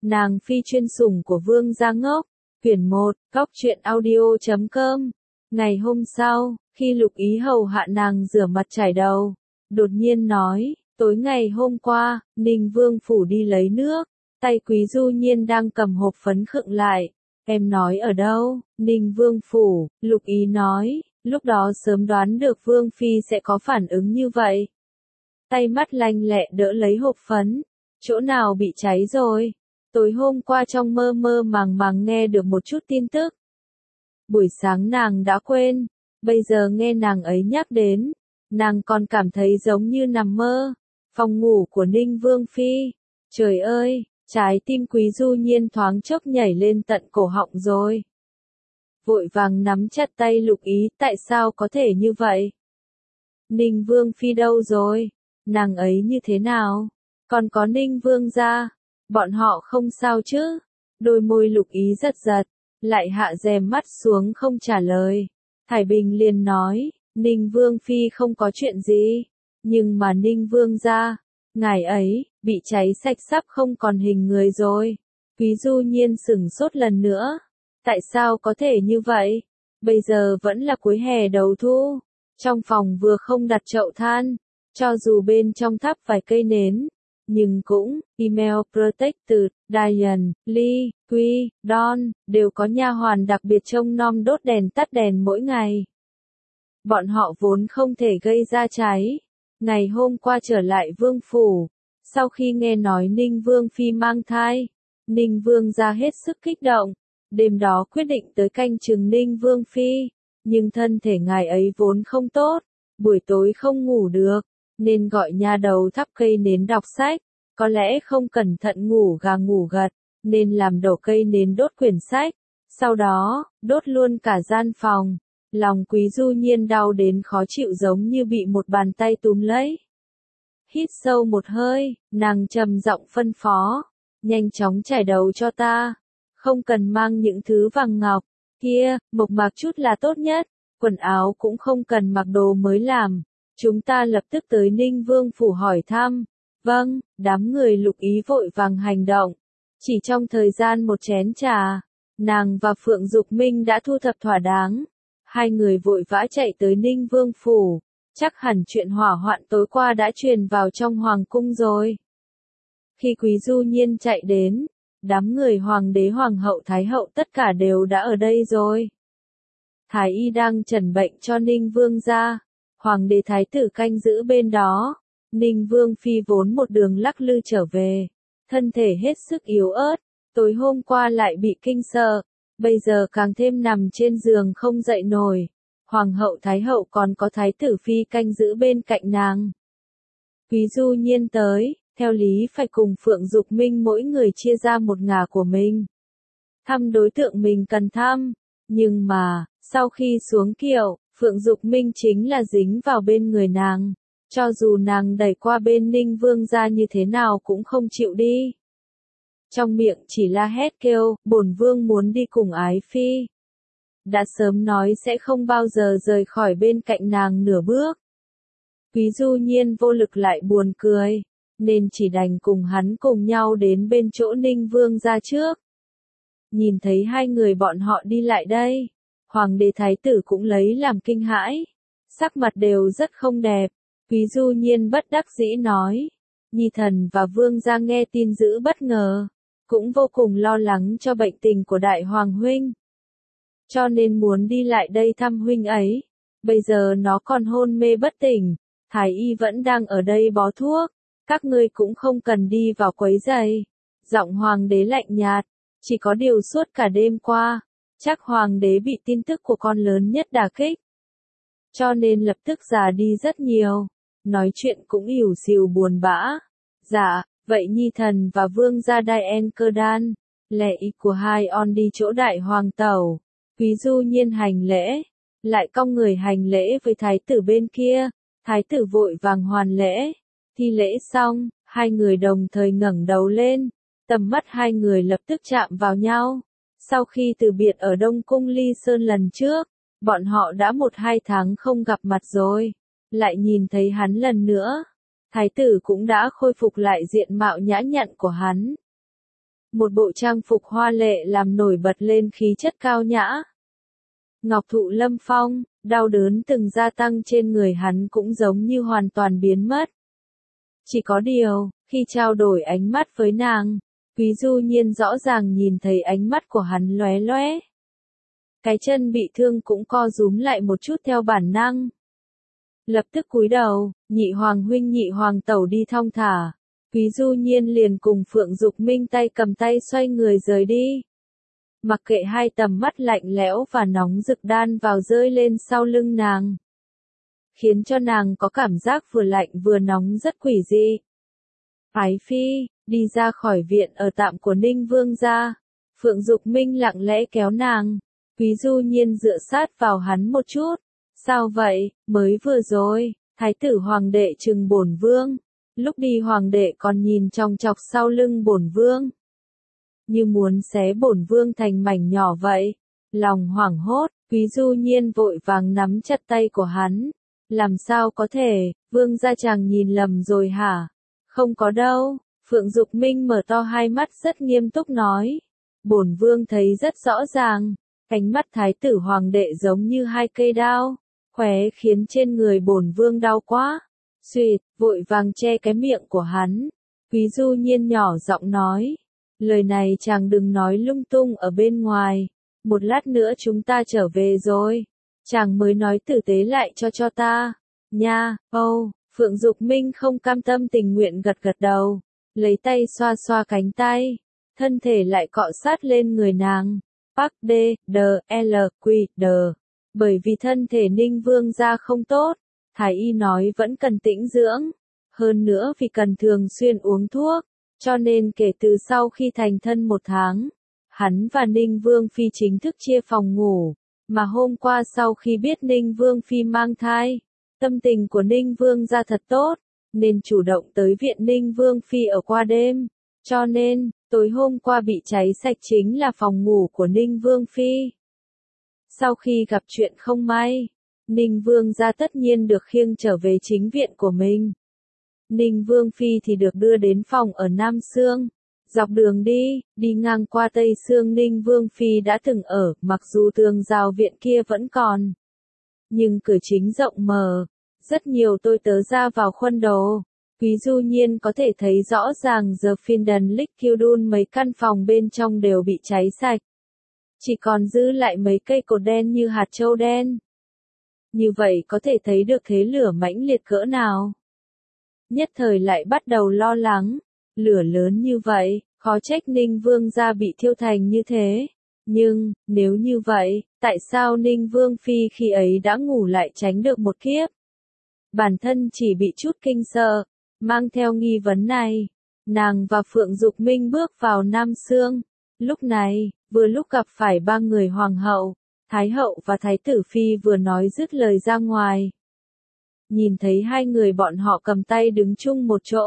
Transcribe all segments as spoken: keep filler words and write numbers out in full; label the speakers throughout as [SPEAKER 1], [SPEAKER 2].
[SPEAKER 1] Nàng phi chuyên sủng của Vương gia ngốc. Quyển một, góc truyện audio chấm com. Ngày hôm sau, khi Lục Ý hầu hạ nàng rửa mặt chải đầu, đột nhiên nói, tối ngày hôm qua, Ninh Vương phủ đi lấy nước, tay Quý Du Nhiên đang cầm hộp phấn khựng lại. Em nói ở đâu? Ninh Vương phủ, Lục Ý nói, lúc đó sớm đoán được Vương Phi sẽ có phản ứng như vậy. Tay mắt lanh lẹ đỡ lấy hộp phấn, chỗ nào bị cháy rồi? Tối hôm qua trong mơ mơ màng màng nghe được một chút tin tức. Buổi sáng nàng đã quên, bây giờ nghe nàng ấy nhắc đến, nàng còn cảm thấy giống như nằm mơ. Phòng ngủ của Ninh Vương Phi, trời ơi, trái tim Quý Du Nhiên thoáng chốc nhảy lên tận cổ họng rồi. Vội vàng nắm chặt tay Lục Ý, tại sao có thể như vậy? Ninh Vương Phi đâu rồi? Nàng ấy như thế nào? Còn có Ninh Vương gia, bọn họ không sao chứ? Đôi môi Lục Ý giật giật, lại hạ rèm mắt xuống không trả lời. Thải Bình liền nói, Ninh Vương Phi không có chuyện gì, nhưng mà Ninh Vương gia, ngài ấy, bị cháy sạch sắp không còn hình người rồi. Quý Du Nhiên sửng sốt lần nữa. Tại sao có thể như vậy? Bây giờ vẫn là cuối hè đầu thu. Trong phòng vừa không đặt chậu than, cho dù bên trong thắp vài cây nến, nhưng cũng, email protected, Diane, Lee, Quy, Don, đều có nha hoàn đặc biệt trông nom đốt đèn tắt đèn mỗi ngày. Bọn họ vốn không thể gây ra cháy. Ngày hôm qua trở lại Vương phủ, sau khi nghe nói Ninh Vương Phi mang thai, Ninh Vương ra hết sức kích động, đêm đó quyết định tới canh chừng Ninh Vương Phi, nhưng thân thể ngài ấy vốn không tốt, buổi tối không ngủ được, nên gọi nha đầu thắp cây nến đọc sách, có lẽ không cẩn thận ngủ gà ngủ gật, nên làm đổ cây nến đốt quyển sách, sau đó, đốt luôn cả gian phòng. Lòng Quý Du Nhiên đau đến khó chịu giống như bị một bàn tay túm lấy. Hít sâu một hơi, nàng trầm giọng phân phó, nhanh chóng chải đầu cho ta, không cần mang những thứ vàng ngọc, kia, mộc mạc chút là tốt nhất, quần áo cũng không cần mặc đồ mới làm, chúng ta lập tức tới Ninh Vương phủ hỏi thăm. Vâng, đám người Lục Ý vội vàng hành động, chỉ trong thời gian một chén trà, nàng và Phượng Dục Minh đã thu thập thỏa đáng. Hai người vội vã chạy tới Ninh Vương phủ, chắc hẳn chuyện hỏa hoạn tối qua đã truyền vào trong hoàng cung rồi. Khi Quý Du Nhiên chạy đến, đám người hoàng đế hoàng hậu thái hậu tất cả đều đã ở đây rồi. Thái y đang chẩn bệnh cho Ninh Vương gia, hoàng đế thái tử canh giữ bên đó. Ninh Vương Phi vốn một đường lắc lư trở về, thân thể hết sức yếu ớt, tối hôm qua lại bị kinh sợ. Bây giờ càng thêm nằm trên giường không dậy nổi. Hoàng hậu thái hậu còn có thái tử phi canh giữ bên cạnh nàng. Quý Du Nhiên tới, theo lý phải cùng Phượng Dục Minh mỗi người chia ra một ngả của mình. Thăm đối tượng mình cần thăm. Nhưng mà, sau khi xuống kiệu, Phượng Dục Minh chính là dính vào bên người nàng. Cho dù nàng đẩy qua bên Ninh Vương gia như thế nào cũng không chịu đi. Trong miệng chỉ la hét kêu, bổn vương muốn đi cùng ái phi. Đã sớm nói sẽ không bao giờ rời khỏi bên cạnh nàng nửa bước. Quý Du Nhiên vô lực lại buồn cười, nên chỉ đành cùng hắn cùng nhau đến bên chỗ Ninh Vương ra trước. Nhìn thấy hai người bọn họ đi lại đây, hoàng đế thái tử cũng lấy làm kinh hãi, sắc mặt đều rất không đẹp. Quý Du Nhiên bất đắc dĩ nói, Nhi thần và vương gia nghe tin dữ bất ngờ, cũng vô cùng lo lắng cho bệnh tình của đại hoàng huynh. Cho nên muốn đi lại đây thăm huynh ấy. Bây giờ nó còn hôn mê bất tỉnh, thái y vẫn đang ở đây bó thuốc, các ngươi cũng không cần đi vào quấy rầy. Giọng hoàng đế lạnh nhạt, chỉ có điều suốt cả đêm qua, chắc hoàng đế bị tin tức của con lớn nhất đả kích. Cho nên lập tức già đi rất nhiều, nói chuyện cũng ỉu xìu buồn bã. Dạ. Vậy Nhi thần và vương gia Diane Cơ Đan, lệ ý của hai on đi chỗ đại hoàng tẩu. Quý Du Nhiên hành lễ, lại cong người hành lễ với thái tử bên kia. Thái tử vội vàng hoàn lễ. Thi lễ xong, hai người đồng thời ngẩng đầu lên, tầm mắt hai người lập tức chạm vào nhau. Sau khi từ biệt ở Đông Cung Ly Sơn lần trước, bọn họ đã một hai tháng không gặp mặt rồi, lại nhìn thấy hắn lần nữa. Thái tử cũng đã khôi phục lại diện mạo nhã nhặn của hắn. một bộ trang phục hoa lệ làm nổi bật lên khí chất cao nhã. Ngọc thụ lâm phong, đau đớn từng gia tăng trên người hắn cũng giống như hoàn toàn biến mất. Chỉ có điều, khi trao đổi ánh mắt với nàng, Quý Du Nhiên rõ ràng nhìn thấy ánh mắt của hắn lóe lóe. Cái chân bị thương cũng co rúm lại một chút theo bản năng. Lập tức cúi đầu, nhị hoàng huynh nhị hoàng tẩu đi thong thả. Quý Du Nhiên liền cùng Phượng Dục Minh tay cầm tay xoay người rời đi. Mặc kệ hai tầm mắt lạnh lẽo và nóng rực đan vào rơi lên sau lưng nàng. Khiến cho nàng có cảm giác vừa lạnh vừa nóng rất quỷ dị. Ái phi, đi ra khỏi viện ở tạm của Ninh Vương gia. Phượng Dục Minh lặng lẽ kéo nàng. Quý Du Nhiên dựa sát vào hắn một chút. Sao vậy, mới vừa rồi, thái tử hoàng đệ trừng bổn vương. Lúc đi hoàng đệ còn nhìn chòng chọc sau lưng bổn vương. Như muốn xé bổn vương thành mảnh nhỏ vậy. Lòng hoảng hốt, Quý Du Nhiên vội vàng nắm chặt tay của hắn. Làm sao có thể, vương gia chàng nhìn lầm rồi hả? Không có đâu, Phượng Dục Minh mở to hai mắt rất nghiêm túc nói. Bổn vương thấy rất rõ ràng, ánh mắt thái tử hoàng đệ giống như hai cây đao, khóe khiến trên người bổn vương đau quá. Xuyệt, vội vàng che cái miệng của hắn. Quý Du Nhiên nhỏ giọng nói. Lời này chàng đừng nói lung tung ở bên ngoài. Một lát nữa chúng ta trở về rồi. Chàng mới nói tử tế lại cho cho ta. Nha, âu, Phượng Dục Minh không cam tâm tình nguyện gật gật đầu. Lấy tay xoa xoa cánh tay. Thân thể lại cọ sát lên người nàng. Park D, D, L, Q, D. Bởi vì thân thể Ninh Vương gia không tốt. Thái y nói vẫn cần tĩnh dưỡng. Hơn nữa vì cần thường xuyên uống thuốc. Cho nên kể từ sau khi thành thân một tháng, hắn và Ninh Vương Phi chính thức chia phòng ngủ. Mà hôm qua sau khi biết Ninh Vương Phi mang thai, tâm tình của Ninh Vương gia thật tốt, nên chủ động tới viện Ninh Vương Phi ở qua đêm. Cho nên, tối hôm qua bị cháy sạch chính là phòng ngủ của Ninh Vương Phi. Sau khi gặp chuyện không may, Ninh Vương gia tất nhiên được khiêng trở về chính viện của mình. Ninh Vương Phi thì được đưa đến phòng ở Nam Sương. Dọc đường đi, đi ngang qua Tây Sương Ninh Vương Phi đã từng ở, mặc dù tường rào viện kia vẫn còn. Nhưng cửa chính rộng mở, rất nhiều tôi tớ ra vào khuôn đồ. Quý Du Nhiên có thể thấy rõ ràng giờ Phinden Likyudun mấy căn phòng bên trong đều bị cháy sạch. Chỉ còn giữ lại mấy cây cột đen như hạt châu đen. Như vậy có thể thấy được thế lửa mãnh liệt cỡ nào. Nhất thời lại bắt đầu lo lắng. Lửa lớn như vậy, khó trách Ninh Vương gia bị thiêu thành như thế. Nhưng, nếu như vậy, tại sao Ninh Vương Phi khi ấy đã ngủ lại tránh được một kiếp? Bản thân chỉ bị chút kinh sợ, mang theo nghi vấn này. Nàng và Phượng Dục Minh bước vào Nam Sương. Lúc này, vừa lúc gặp phải ba người hoàng hậu, thái hậu và thái tử Phi vừa nói dứt lời ra ngoài. Nhìn thấy hai người bọn họ cầm tay đứng chung một chỗ.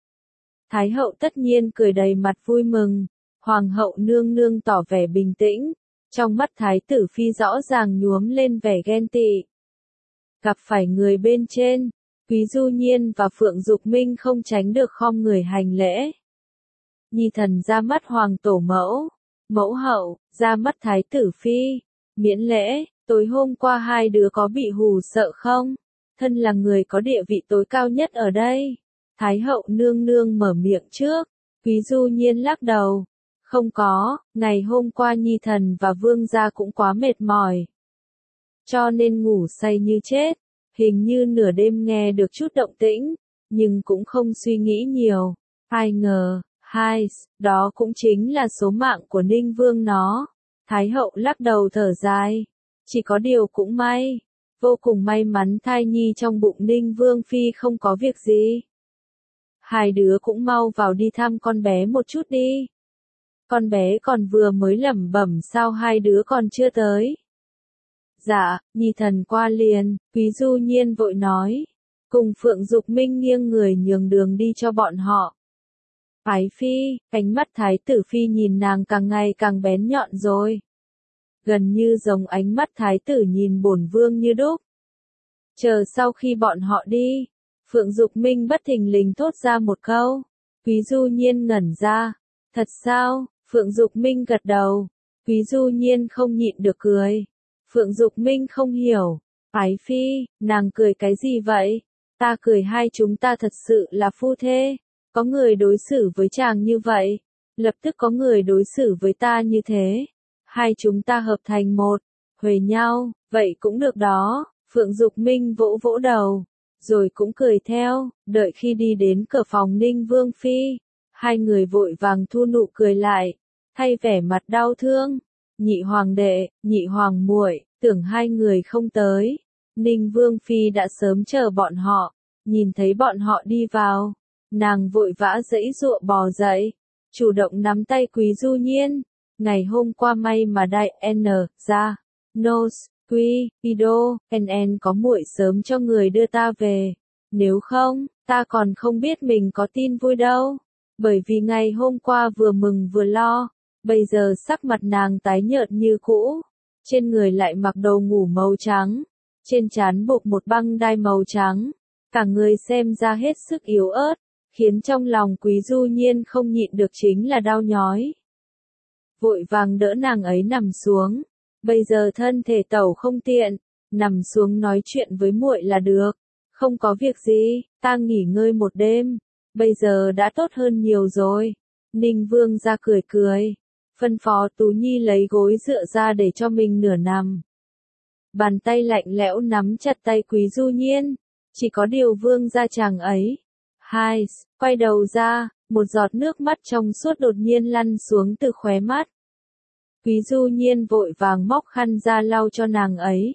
[SPEAKER 1] Thái hậu tất nhiên cười đầy mặt vui mừng, hoàng hậu nương nương tỏ vẻ bình tĩnh, trong mắt thái tử Phi rõ ràng nhuốm lên vẻ ghen tị. Gặp phải người bên trên, Quý Du Nhiên và Phượng Dục Minh không tránh được khom người hành lễ. Nhi thần ra mắt hoàng tổ mẫu, mẫu hậu, ra mắt thái tử Phi, miễn lễ, tối hôm qua hai đứa có bị hù sợ không? Thân là người có địa vị tối cao nhất ở đây. Thái hậu nương nương mở miệng trước. Quý Du Nhiên lắc đầu. Không có, ngày hôm qua nhi thần và vương gia cũng quá mệt mỏi. Cho nên ngủ say như chết. Hình như nửa đêm nghe được chút động tĩnh, nhưng cũng không suy nghĩ nhiều. Ai ngờ, hai, đó cũng chính là số mạng của Ninh Vương nó. Thái hậu lắc đầu thở dài. Chỉ có điều cũng may. Vô cùng may mắn thai nhi trong bụng Ninh Vương Phi không có việc gì. Hai đứa cũng mau vào đi thăm con bé một chút đi. Con bé còn vừa mới lẩm bẩm sao hai đứa còn chưa tới. Dạ, nhi thần qua liền, Quý Du Nhiên vội nói. Cùng Phượng Dục Minh nghiêng người nhường đường đi cho bọn họ. Ái Phi, ánh mắt thái tử Phi nhìn nàng càng ngày càng bén nhọn rồi. Gần như giống ánh mắt thái tử nhìn bổn vương như đúc. Chờ sau khi bọn họ đi, Phượng Dục Minh bất thình lình thốt ra một câu. Quý Du Nhiên ngẩn ra. Thật sao, Phượng Dục Minh gật đầu. Quý Du Nhiên không nhịn được cười. Phượng Dục Minh không hiểu. Ái phi, nàng cười cái gì vậy? Ta cười hai chúng ta thật sự là phu thê. Có người đối xử với chàng như vậy. Lập tức có người đối xử với ta như thế. Hai chúng ta hợp thành một. Huề nhau, vậy cũng được đó. Phượng Dục Minh vỗ vỗ đầu. Rồi cũng cười theo. Đợi khi đi đến cửa phòng Ninh Vương Phi. Hai người vội vàng thu nụ cười lại. Thay vẻ mặt đau thương. Nhị hoàng đệ, nhị hoàng muội, tưởng hai người không tới. Ninh Vương Phi đã sớm chờ bọn họ. Nhìn thấy bọn họ đi vào. Nàng vội vã giãy giụa bò dậy. Chủ động nắm tay Quý Du Nhiên. Ngày hôm qua may mà đại N ra. Nos, Quy, Ido, N N có muội sớm cho người đưa ta về. Nếu không, ta còn không biết mình có tin vui đâu. Bởi vì ngày hôm qua vừa mừng vừa lo. Bây giờ sắc mặt nàng tái nhợt như cũ. Trên người lại mặc đồ ngủ màu trắng. Trên trán buộc một băng đai màu trắng. Cả người xem ra hết sức yếu ớt. Khiến trong lòng Quý Du Nhiên không nhịn được chính là đau nhói. Vội vàng đỡ nàng ấy nằm xuống. Bây giờ thân thể tẩu không tiện. Nằm xuống nói chuyện với muội là được. Không có việc gì, ta nghỉ ngơi một đêm. Bây giờ đã tốt hơn nhiều rồi. Ninh Vương ra cười cười. Phân phó Tú Nhi lấy gối dựa ra để cho mình nửa nằm. Bàn tay lạnh lẽo nắm chặt tay Quý Du Nhiên. Chỉ có điều Vương ra chàng ấy. Hai, quay đầu ra, một giọt nước mắt trong suốt đột nhiên lăn xuống từ khóe mắt. Quý Du Nhiên vội vàng móc khăn ra lau cho nàng ấy.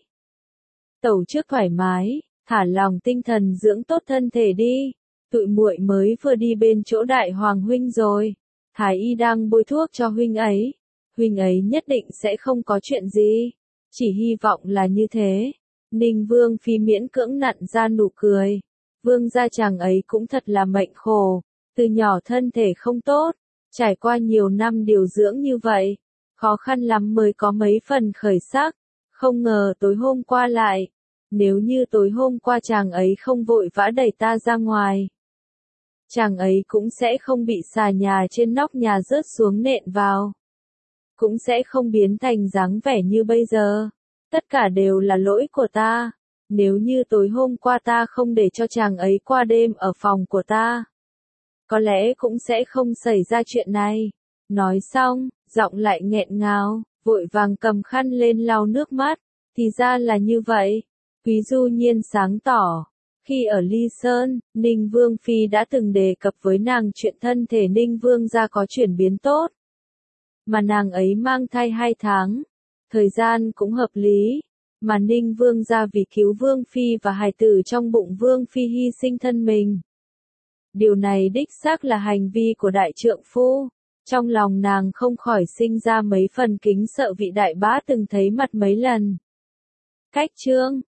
[SPEAKER 1] Tẩu trước thoải mái, thả lòng tinh thần dưỡng tốt thân thể đi. Tụi muội mới vừa đi bên chỗ đại hoàng huynh rồi. Thái y đang bôi thuốc cho huynh ấy. Huynh ấy nhất định sẽ không có chuyện gì. Chỉ hy vọng là như thế. Ninh Vương Phi miễn cưỡng nặn ra nụ cười. Vương gia chàng ấy cũng thật là mệnh khổ. Từ nhỏ thân thể không tốt. Trải qua nhiều năm điều dưỡng như vậy. Khó khăn lắm mới có mấy phần khởi sắc. Không ngờ tối hôm qua lại. Nếu như tối hôm qua chàng ấy không vội vã đẩy ta ra ngoài. Chàng ấy cũng sẽ không bị xà nhà trên nóc nhà rớt xuống nện vào. Cũng sẽ không biến thành dáng vẻ như bây giờ. Tất cả đều là lỗi của ta. Nếu như tối hôm qua ta không để cho chàng ấy qua đêm ở phòng của ta. Có lẽ cũng sẽ không xảy ra chuyện này. Nói xong, giọng lại nghẹn ngào, vội vàng cầm khăn lên lau nước mắt. Thì ra là như vậy. Quý Du Nhiên sáng tỏ. Khi ở Ly Sơn, Ninh Vương Phi đã từng đề cập với nàng chuyện thân thể Ninh Vương gia có chuyển biến tốt. Mà nàng ấy mang thai hai tháng. Thời gian cũng hợp lý. Mà Ninh Vương gia vì cứu Vương Phi và hài tử trong bụng Vương Phi hy sinh thân mình. Điều này đích xác là hành vi của đại trượng phu. Trong lòng nàng không khỏi sinh ra mấy phần kính sợ vị đại bá từng thấy mặt mấy lần. Cách chương